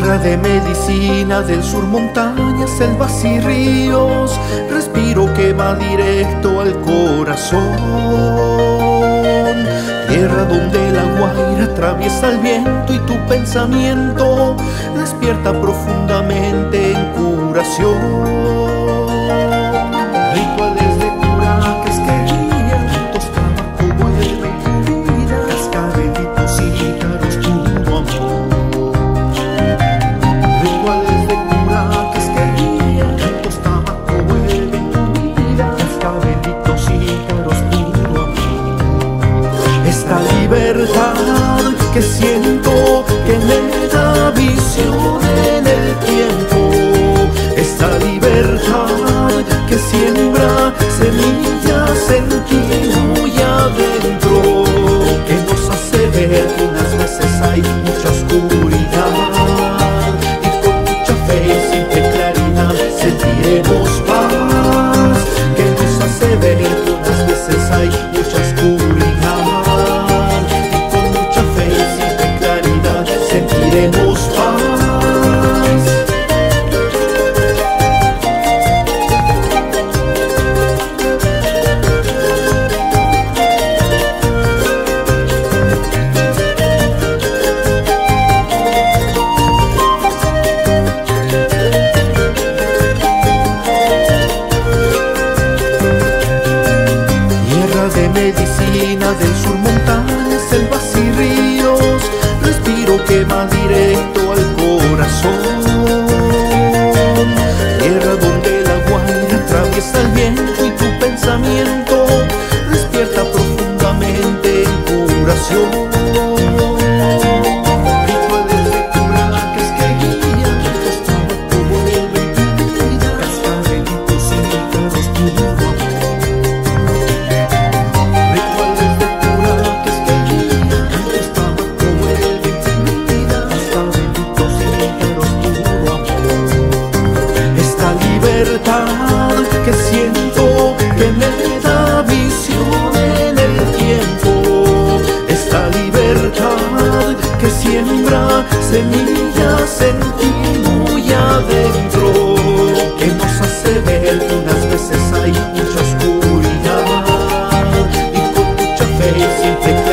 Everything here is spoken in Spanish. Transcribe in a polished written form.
Tierra de medicina, del sur montañas, selvas y ríos, respiro que va directo al corazón. Tierra donde la guaira atraviesa el viento y tu pensamiento despierta profundamente en curación. Rituales de cura que guían, tabaco vuelve tu vida, cascabelitos y guitarras, puro amor. Rituales de cura que guían, tabaco vuelve tu vida, cascabelitos y guitarras, puro amor. Esta libertad que siento que me da visión en el tiempo, esta libertad que siembra semillas en ti muy adentro, que nos hace ver que unas veces hay mucha oscuridad y con mucha fe y simple claridad sentiremos paz, que nos hace ver que unas veces hay mucha oscuridad y con mucha fe y simple claridad sentiremos paz. De medicina, del sur montañas, selvas y ríos, respiro que va directo al corazón. Tierra donde la guaira atraviesa el viento y tu pensamiento despierta profundamente en curación. Rituales de cura que guían, tabaco vuelve tu vida, cascabelitos y guitarras, puro amor. Que siento que me da visión en el tiempo, esta libertad que siembra semillas en ti muy adentro, que nos hace ver que unas veces hay mucha oscuridad y con mucha fe siempre